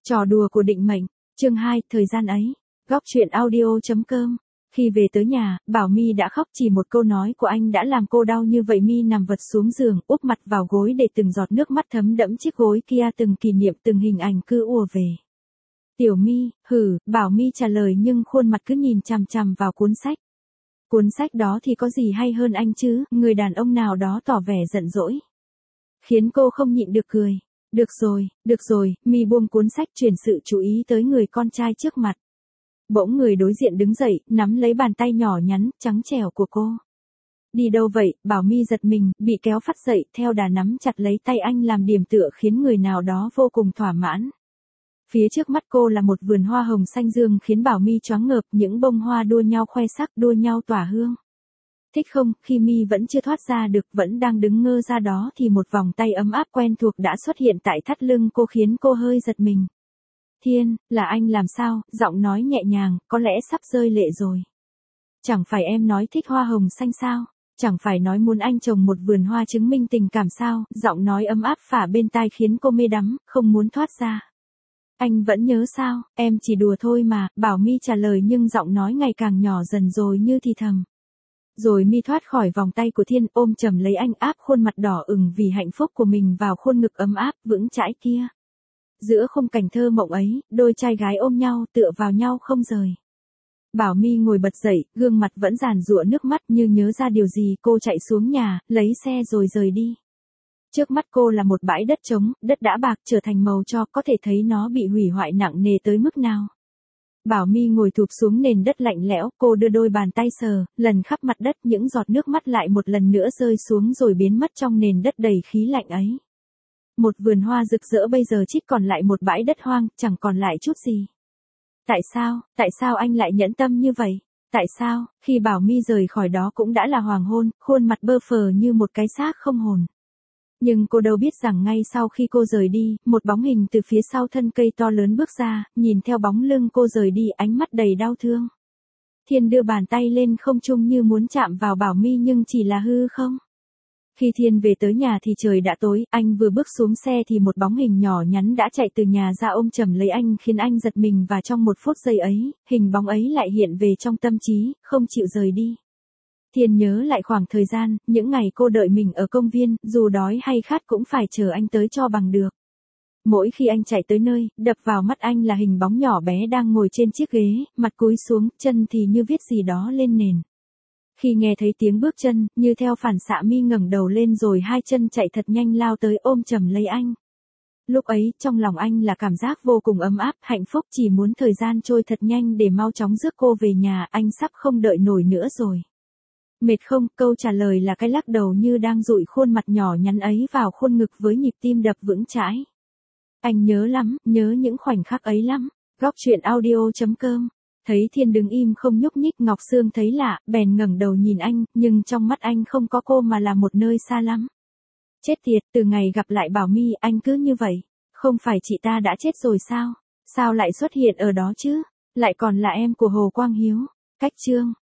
Trò đùa của định mệnh, chương 2, thời gian ấy. Góc truyện audio.com. Khi về tới nhà, Bảo My đã khóc, chỉ một câu nói của anh đã làm cô đau như vậy. My nằm vật xuống giường, úp mặt vào gối để từng giọt nước mắt thấm đẫm chiếc gối kia, từng kỷ niệm, từng hình ảnh cứ ùa về. Tiểu My, Bảo My trả lời nhưng khuôn mặt cứ nhìn chằm chằm vào cuốn sách. Cuốn sách đó thì có gì hay hơn anh chứ, người đàn ông nào đó tỏ vẻ giận dỗi. Khiến cô không nhịn được cười. Được rồi, My buông cuốn sách, chuyển sự chú ý tới người con trai trước mặt. Bỗng người đối diện đứng dậy, nắm lấy bàn tay nhỏ nhắn, trắng trẻo của cô. Đi đâu vậy? Bảo My giật mình, bị kéo phắt dậy, theo đà nắm chặt lấy tay anh làm điểm tựa, khiến người nào đó vô cùng thỏa mãn. Phía trước mắt cô là một vườn hoa hồng xanh dương, khiến Bảo My choáng ngợp, những bông hoa đua nhau khoe sắc, đua nhau tỏa hương. Thích không? Khi My vẫn chưa thoát ra được, vẫn đang đứng ngơ ra đó thì một vòng tay ấm áp quen thuộc đã xuất hiện tại thắt lưng cô, khiến cô hơi giật mình. Thiên, là anh làm sao? Giọng nói nhẹ nhàng, có lẽ sắp rơi lệ rồi. Chẳng phải em nói thích hoa hồng xanh sao? Chẳng phải nói muốn anh trồng một vườn hoa chứng minh tình cảm sao? Giọng nói ấm áp phả bên tai khiến cô mê đắm, không muốn thoát ra. Anh vẫn nhớ sao? Em chỉ đùa thôi mà, Bảo My trả lời, nhưng giọng nói ngày càng nhỏ dần rồi như thì thầm. Rồi My thoát khỏi vòng tay của Thiên, ôm chầm lấy anh, áp khuôn mặt đỏ ửng vì hạnh phúc của mình vào khuôn ngực ấm áp, vững chãi kia. Giữa khung cảnh thơ mộng ấy, đôi trai gái ôm nhau, tựa vào nhau không rời. Bảo My ngồi bật dậy, gương mặt vẫn giàn giụa nước mắt, như nhớ ra điều gì, cô chạy xuống nhà, lấy xe rồi rời đi. Trước mắt cô là một bãi đất trống, đất đã bạc trở thành màu tro, có thể thấy nó bị hủy hoại nặng nề tới mức nào. Bảo My ngồi thụp xuống nền đất lạnh lẽo, cô đưa đôi bàn tay sờ, lần khắp mặt đất, những giọt nước mắt lại một lần nữa rơi xuống rồi biến mất trong nền đất đầy khí lạnh ấy. Một vườn hoa rực rỡ bây giờ chỉ còn lại một bãi đất hoang, chẳng còn lại chút gì. Tại sao anh lại nhẫn tâm như vậy? Tại sao? Khi Bảo My rời khỏi đó cũng đã là hoàng hôn, khuôn mặt bơ phờ như một cái xác không hồn. Nhưng cô đâu biết rằng ngay sau khi cô rời đi, một bóng hình từ phía sau thân cây to lớn bước ra, nhìn theo bóng lưng cô rời đi, ánh mắt đầy đau thương. Thiên đưa bàn tay lên không trung như muốn chạm vào Bảo My nhưng chỉ là hư không. Khi Thiên về tới nhà thì trời đã tối, anh vừa bước xuống xe thì một bóng hình nhỏ nhắn đã chạy từ nhà ra ôm chầm lấy anh, khiến anh giật mình, và trong một phút giây ấy, hình bóng ấy lại hiện về trong tâm trí, không chịu rời đi. Thiên nhớ lại khoảng thời gian, những ngày cô đợi mình ở công viên, dù đói hay khát cũng phải chờ anh tới cho bằng được. Mỗi khi anh chạy tới nơi, đập vào mắt anh là hình bóng nhỏ bé đang ngồi trên chiếc ghế, mặt cúi xuống, chân thì như viết gì đó lên nền. Khi nghe thấy tiếng bước chân, như theo phản xạ My ngẩng đầu lên rồi hai chân chạy thật nhanh lao tới ôm chầm lấy anh. Lúc ấy, trong lòng anh là cảm giác vô cùng ấm áp, hạnh phúc, chỉ muốn thời gian trôi thật nhanh để mau chóng rước cô về nhà, anh sắp không đợi nổi nữa rồi. Mệt không? Câu trả lời là cái lắc đầu như đang dụi khuôn mặt nhỏ nhắn ấy vào khuôn ngực với nhịp tim đập vững chãi. Anh nhớ lắm, nhớ những khoảnh khắc ấy lắm. Góc truyện audio.com. Thấy Thiên đứng im không nhúc nhích, Ngọc Sương thấy lạ, bèn ngẩng đầu nhìn anh, nhưng trong mắt anh không có cô mà là một nơi xa lắm. Chết tiệt, từ ngày gặp lại Bảo My, anh cứ như vậy. Không phải chị ta đã chết rồi sao? Sao lại xuất hiện ở đó chứ? Lại còn là em của Hồ Quang Hiếu. Cách chương.